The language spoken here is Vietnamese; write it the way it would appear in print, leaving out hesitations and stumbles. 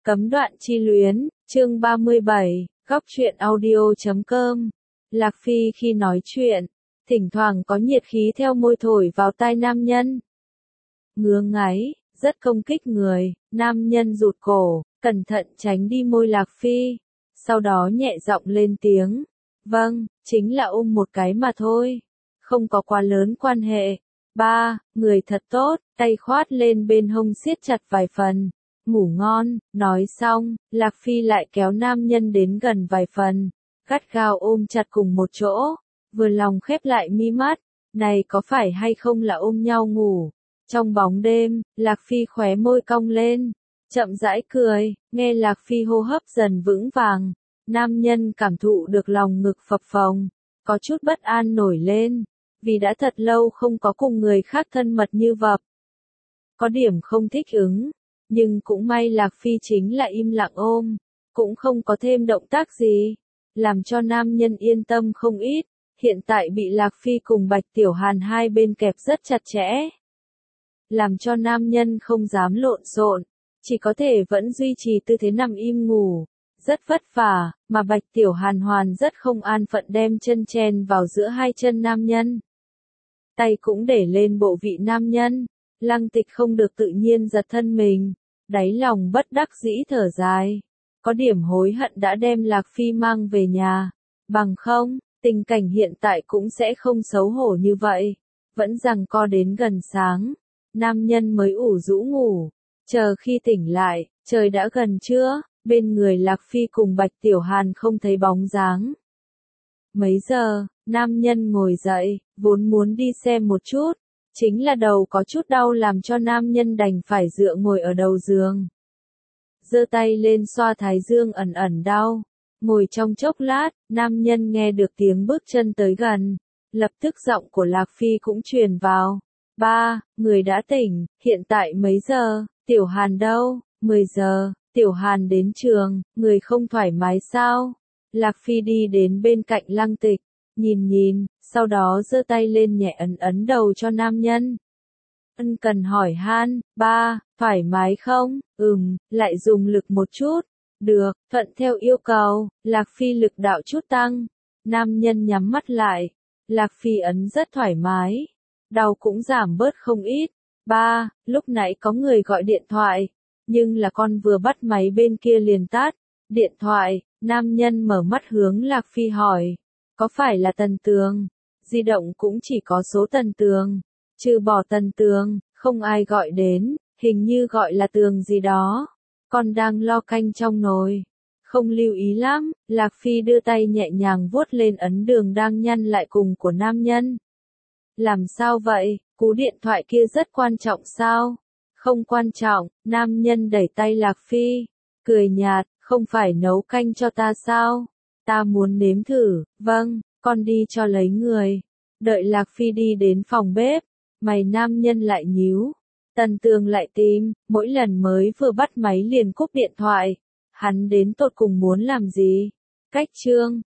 Cấm đoạn chi luyến, chương 37, góc truyện audio.com. Lạc Phi khi nói chuyện, thỉnh thoảng có nhiệt khí theo môi thổi vào tai nam nhân. Ngứa ngáy, rất công kích người, nam nhân rụt cổ, cẩn thận tránh đi môi Lạc Phi. Sau đó nhẹ giọng lên tiếng. Vâng, chính là ôm một cái mà thôi. Không có quá lớn quan hệ. Ba, người thật tốt, tay khoát lên bên hông siết chặt vài phần. Ngủ ngon, nói xong, Lạc Phi lại kéo nam nhân đến gần vài phần, gắt gao ôm chặt cùng một chỗ, vừa lòng khép lại mi mắt, này có phải hay không là ôm nhau ngủ. Trong bóng đêm, Lạc Phi khóe môi cong lên, chậm rãi cười, nghe Lạc Phi hô hấp dần vững vàng, nam nhân cảm thụ được lòng ngực phập phồng, có chút bất an nổi lên, vì đã thật lâu không có cùng người khác thân mật như vậy. Có điểm không thích ứng. Nhưng cũng may Lạc Phi chính là im lặng ôm, cũng không có thêm động tác gì, làm cho nam nhân yên tâm không ít, hiện tại bị Lạc Phi cùng Bạch Tiểu Hàn hai bên kẹp rất chặt chẽ. Làm cho nam nhân không dám lộn xộn, chỉ có thể vẫn duy trì tư thế nằm im ngủ, rất vất vả, mà Bạch Tiểu Hàn hoàn rất không an phận đem chân chen vào giữa hai chân nam nhân. Tay cũng để lên bộ vị nam nhân. Lăng Tịch không được tự nhiên giật thân mình, đáy lòng bất đắc dĩ thở dài, có điểm hối hận đã đem Lạc Phi mang về nhà, bằng không, tình cảnh hiện tại cũng sẽ không xấu hổ như vậy, vẫn giằng co đến gần sáng, nam nhân mới ủ rũ ngủ, chờ khi tỉnh lại, trời đã gần trưa, bên người Lạc Phi cùng Bạch Tiểu Hàn không thấy bóng dáng. Mấy giờ, nam nhân ngồi dậy, vốn muốn đi xem một chút. Chính là đầu có chút đau làm cho nam nhân đành phải dựa ngồi ở đầu giường. Giơ tay lên xoa thái dương ẩn ẩn đau. Ngồi trong chốc lát, nam nhân nghe được tiếng bước chân tới gần. Lập tức giọng của Lạc Phi cũng truyền vào. Ba, người đã tỉnh, hiện tại mấy giờ, Tiểu Hàn đâu? 10 giờ, Tiểu Hàn đến trường, người không thoải mái sao? Lạc Phi đi đến bên cạnh Lăng Tịch. Nhìn, sau đó giơ tay lên nhẹ ấn đầu cho nam nhân. Ân cần hỏi han, ba, thoải mái không? Lại dùng lực một chút. Được, thuận theo yêu cầu, Lạc Phi lực đạo chút tăng. Nam nhân nhắm mắt lại. Lạc Phi ấn rất thoải mái. Đau cũng giảm bớt không ít. Ba, lúc nãy có người gọi điện thoại. Nhưng là con vừa bắt máy bên kia liền tắt. Điện thoại, nam nhân mở mắt hướng Lạc Phi hỏi. Có phải là Tần Tường? Di động cũng chỉ có số Tần Tường. Trừ bỏ Tần Tường, không ai gọi đến, hình như gọi là Tường gì đó. Con đang lo canh trong nồi. Không lưu ý lắm, Lạc Phi đưa tay nhẹ nhàng vuốt lên ấn đường đang nhăn lại cùng của nam nhân. Làm sao vậy, cú điện thoại kia rất quan trọng sao? Không quan trọng, nam nhân đẩy tay Lạc Phi. Cười nhạt, không phải nấu canh cho ta sao? Ta muốn nếm thử, vâng, con đi cho lấy người. Đợi Lạc Phi đi đến phòng bếp, mày nam nhân lại nhíu. Tần Tường lại tìm, mỗi lần mới vừa bắt máy liền cúp điện thoại. Hắn đến tột cùng muốn làm gì? Cách chương,